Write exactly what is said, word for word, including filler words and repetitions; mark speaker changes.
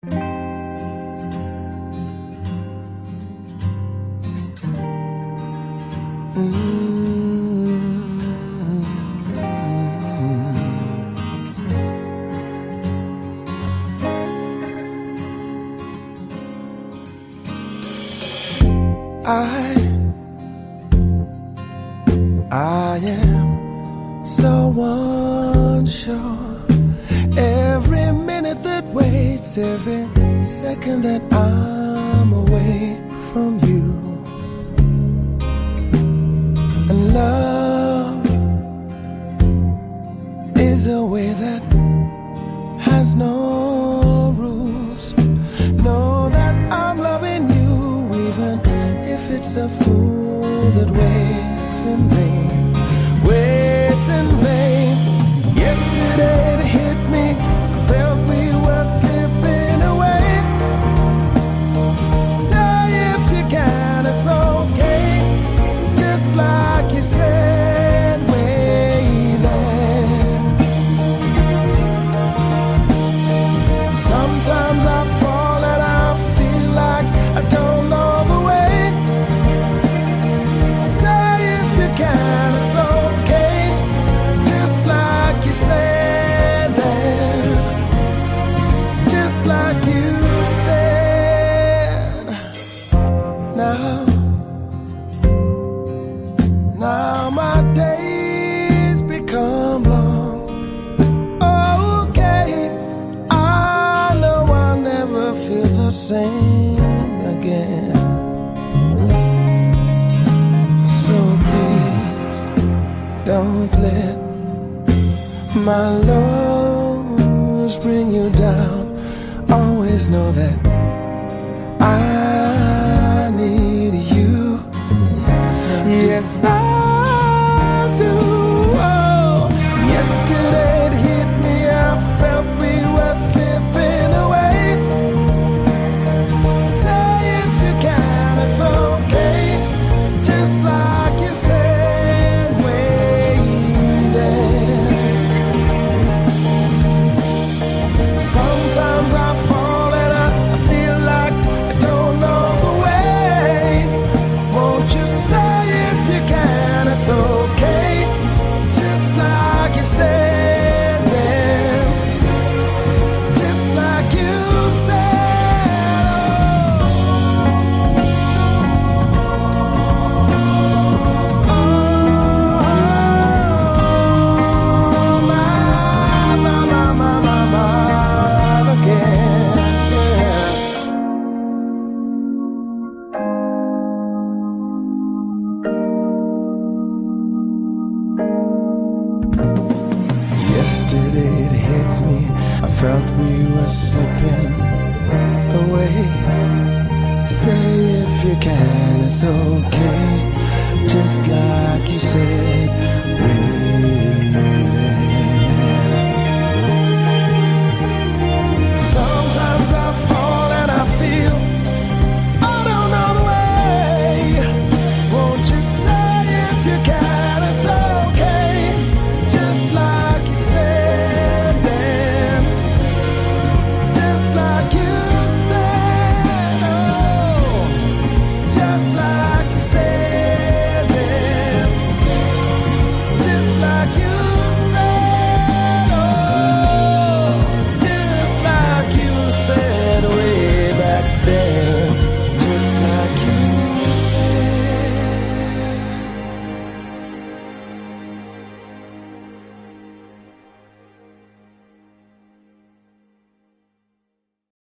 Speaker 1: I, I am so unsure. Every minute that waits, every second that I'm away from you. And love is a way that has no rules. Know that I'm loving you, even if it's a fool that waits in vain, waits in vain. Yesterday it hit me, I felt we were slipping away. Say if you can, it's okay, just like you said way then. Sometimes I fall and I feel like I don't know the way. Say if you can, it's okay, just like you said then, just like you said. Now, now my days become long. Okay, I know I'll never feel the same again. So please don't let my lows bring you down. Always know that I need you. Yes, I do. Yes, I do. Oh, yesterday it hit me, I felt we were slipping away. Say if you can, it's okay, just like you said way then. Sometimes I fall and I feel like I don't know the way. Won't you say if you can, it's okay, just like you said then, just like you said. Oh, my, my, my, my, my, my, again, yeah. Yesterday it hit me, I felt we were slipping away. Say if you can, it's okay, just like you said